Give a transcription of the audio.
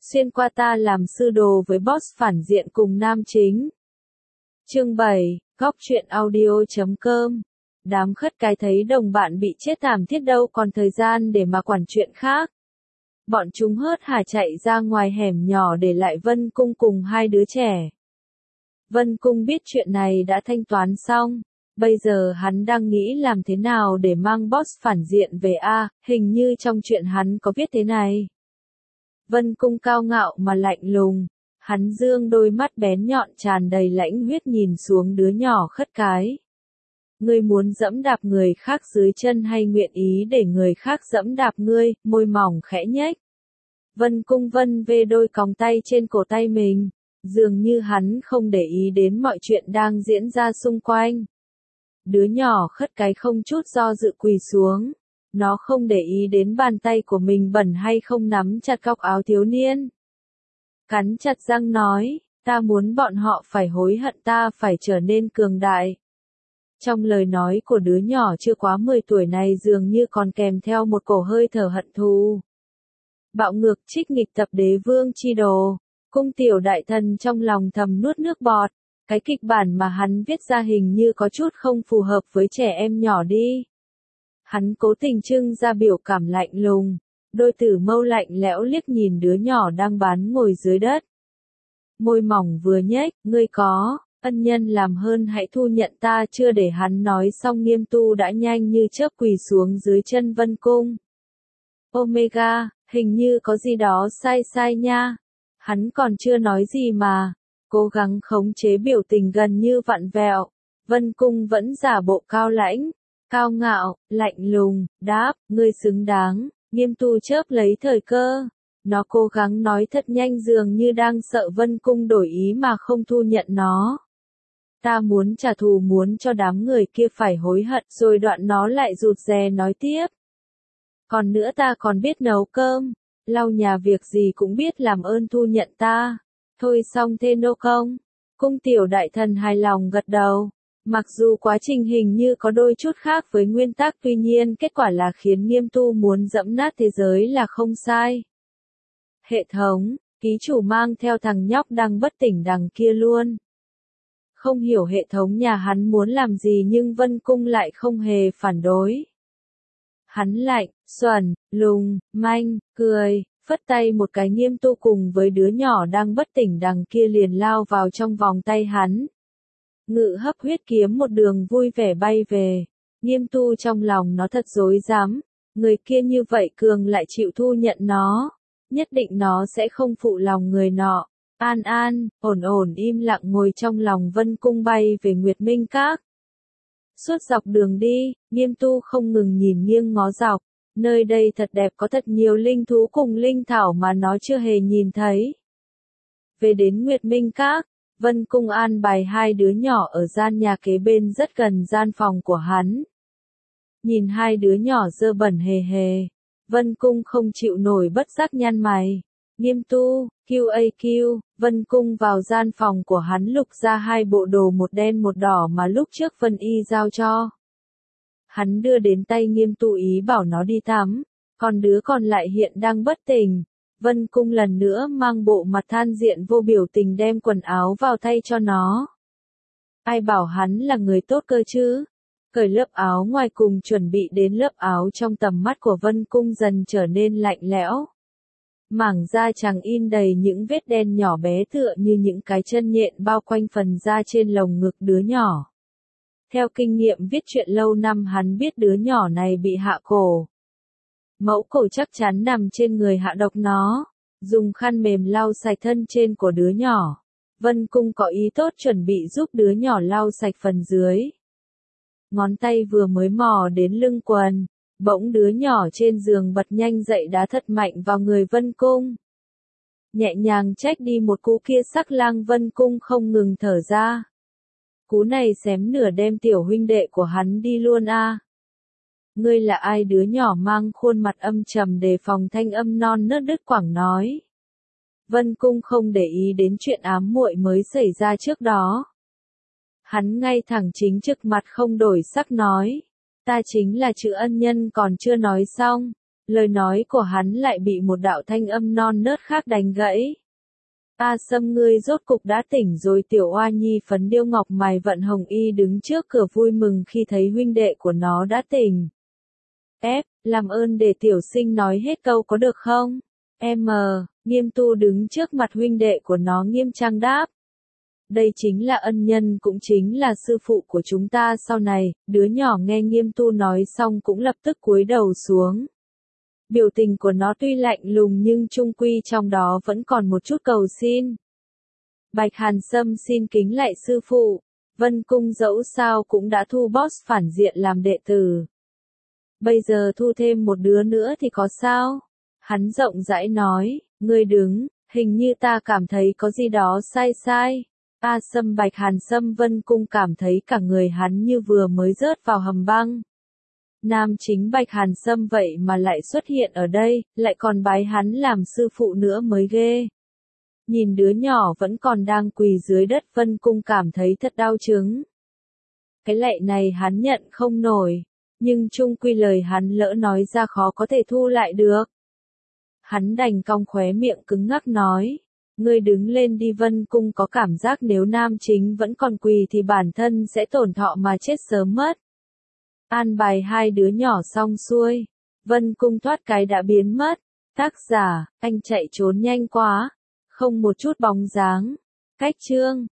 xuyên qua ta làm sư đồ với boss phản diện cùng nam chính. Chương 7, góc truyện audio.com. Đám khất cái thấy đồng bạn bị chết thảm thiết đâu còn thời gian để mà quản chuyện khác. Bọn chúng hớt hải chạy ra ngoài hẻm nhỏ để lại Vân Cung cùng hai đứa trẻ. Vân Cung biết chuyện này đã thanh toán xong, bây giờ hắn đang nghĩ làm thế nào để mang boss phản diện về hình như trong chuyện hắn có viết thế này. Vân Cung cao ngạo mà lạnh lùng, hắn dương đôi mắt bén nhọn tràn đầy lãnh huyết nhìn xuống đứa nhỏ khất cái. Ngươi muốn dẫm đạp người khác dưới chân hay nguyện ý để người khác dẫm đạp ngươi? Môi mỏng khẽ nhếch. Vân Cung vân về đôi còng tay trên cổ tay mình, dường như hắn không để ý đến mọi chuyện đang diễn ra xung quanh. Đứa nhỏ khất cái không chút do dự quỳ xuống. Nó không để ý đến bàn tay của mình bẩn hay không nắm chặt góc áo thiếu niên. Cắn chặt răng nói, ta muốn bọn họ phải hối hận, ta phải trở nên cường đại. Trong lời nói của đứa nhỏ chưa quá 10 tuổi này dường như còn kèm theo một cổ hơi thở hận thù. Bạo ngược trích nghịch tập đế vương chi đồ, Cung tiểu đại thần trong lòng thầm nuốt nước bọt, cái kịch bản mà hắn viết ra hình như có chút không phù hợp với trẻ em nhỏ đi. Hắn cố tình trưng ra biểu cảm lạnh lùng, đôi tử mâu lạnh lẽo liếc nhìn đứa nhỏ đang bán ngồi dưới đất. Môi mỏng vừa nhếch, ngươi có ân nhân làm hơn hãy thu nhận ta. Chưa để hắn nói xong Nghiêm Tu đã nhanh như chớp quỳ xuống dưới chân Vân Cung. Omega, hình như có gì đó sai nha. Hắn còn chưa nói gì mà, cố gắng khống chế biểu tình gần như vặn vẹo. Vân Cung vẫn giả bộ cao lãnh, cao ngạo, lạnh lùng, đáp, ngươi xứng đáng. Nghiêm Tu chớp lấy thời cơ. Nó cố gắng nói thật nhanh dường như đang sợ Vân Cung đổi ý mà không thu nhận nó. Ta muốn trả thù, muốn cho đám người kia phải hối hận. Rồi đoạn nó lại rụt rè nói tiếp. Còn nữa ta còn biết nấu cơm, lau nhà, việc gì cũng biết, làm ơn thu nhận ta. Thôi xong thế nô công. Cung tiểu đại thần hài lòng gật đầu. Mặc dù quá trình hình như có đôi chút khác với nguyên tắc, tuy nhiên kết quả là khiến Nghiêm Tu muốn dẫm nát thế giới là không sai. Hệ thống, ký chủ mang theo thằng nhóc đang bất tỉnh đằng kia luôn. Không hiểu hệ thống nhà hắn muốn làm gì nhưng Vân Cung lại không hề phản đối. Hắn lạnh, xuẩn, lùng, manh, cười, phất tay một cái. Nghiêm Tu cùng với đứa nhỏ đang bất tỉnh đằng kia liền lao vào trong vòng tay hắn. Ngự hấp huyết kiếm một đường vui vẻ bay về. Nghiêm Tu trong lòng nó thật rối rắm, người kia như vậy cường lại chịu thu nhận nó, nhất định nó sẽ không phụ lòng người nọ. An an, ổn ổn im lặng ngồi trong lòng Vân Cung bay về Nguyệt Minh Các. Suốt dọc đường đi, Nghiêm Tu không ngừng nhìn nghiêng ngó dọc, nơi đây thật đẹp, có thật nhiều linh thú cùng linh thảo mà nó chưa hề nhìn thấy. Về đến Nguyệt Minh Các, Vân Cung an bài hai đứa nhỏ ở gian nhà kế bên rất gần gian phòng của hắn. Nhìn hai đứa nhỏ dơ bẩn hề hề, Vân Cung không chịu nổi bất giác nhăn mày. Nghiêm Tu, QAQ, Vân Cung vào gian phòng của hắn lục ra hai bộ đồ, một đen một đỏ mà lúc trước Vân Y giao cho. Hắn đưa đến tay Nghiêm Tu ý bảo nó đi tắm, còn đứa còn lại hiện đang bất tỉnh. Vân Cung lần nữa mang bộ mặt than diện vô biểu tình đem quần áo vào thay cho nó. Ai bảo hắn là người tốt cơ chứ? Cởi lớp áo ngoài cùng chuẩn bị đến lớp áo trong tầm mắt của Vân Cung dần trở nên lạnh lẽo. Mảng da chàng in đầy những vết đen nhỏ bé tựa như những cái chân nhện bao quanh phần da trên lồng ngực đứa nhỏ. Theo kinh nghiệm viết truyện lâu năm hắn biết đứa nhỏ này bị hạ cổ. Mẫu cổ chắc chắn nằm trên người hạ độc nó. Dùng khăn mềm lau sạch thân trên của đứa nhỏ. Vân Cung có ý tốt chuẩn bị giúp đứa nhỏ lau sạch phần dưới. Ngón tay vừa mới mò đến lưng quần, bỗng đứa nhỏ trên giường bật nhanh dậy đá thật mạnh vào người Vân Cung. Nhẹ nhàng trách đi một cú kia sắc lang. Vân Cung không ngừng thở ra. Cú này xém nửa đem tiểu huynh đệ của hắn đi luôn a. Ngươi là ai? Đứa nhỏ mang khuôn mặt âm trầm đề phòng thanh âm non nớt đứt quãng nói. Vân Cung không để ý đến chuyện ám muội mới xảy ra trước đó. Hắn ngay thẳng chính trực mặt không đổi sắc nói. Ta chính là chữ ân nhân. Còn chưa nói xong, Lời nói của hắn lại bị một đạo thanh âm non nớt khác đánh gãy. A Sâm ngươi rốt cục đã tỉnh rồi. Tiểu Oa Nhi phấn điêu ngọc mày vận hồng y đứng trước cửa vui mừng khi thấy huynh đệ của nó đã tỉnh. Làm ơn để tiểu sinh nói hết câu có được không? Nghiêm Tu đứng trước mặt huynh đệ của nó nghiêm trang đáp. Đây chính là ân nhân cũng chính là sư phụ của chúng ta sau này. Đứa nhỏ nghe Nghiêm Tu nói xong cũng lập tức cúi đầu xuống. Biểu tình của nó tuy lạnh lùng nhưng chung quy trong đó vẫn còn một chút cầu xin. Bạch Hàn Sâm xin kính lạy sư phụ. Vân Cung dẫu sao cũng đã thu boss phản diện làm đệ tử. Bây giờ thu thêm một đứa nữa thì có sao? Hắn rộng rãi nói, ngươi đứng, hình như ta cảm thấy có gì đó sai sai. A Sâm Bạch Hàn Sâm Vân Cung cảm thấy cả người hắn như vừa mới rớt vào hầm băng. Nam chính Bạch Hàn Sâm vậy mà lại xuất hiện ở đây, lại còn bái hắn làm sư phụ nữa mới ghê. Nhìn đứa nhỏ vẫn còn đang quỳ dưới đất Vân Cung cảm thấy thật đau chứng. Cái lạy này hắn nhận không nổi, nhưng chung quy lời hắn lỡ nói ra khó có thể thu lại được. Hắn đành cong khóe miệng cứng ngắc nói, ngươi đứng lên đi. Vân Cung có cảm giác nếu nam chính vẫn còn quỳ thì bản thân sẽ tổn thọ mà chết sớm mất. An bài hai đứa nhỏ xong xuôi, Vân Cung thoát cái đã biến mất. Tác giả, anh chạy trốn nhanh quá, không một chút bóng dáng. Cách chương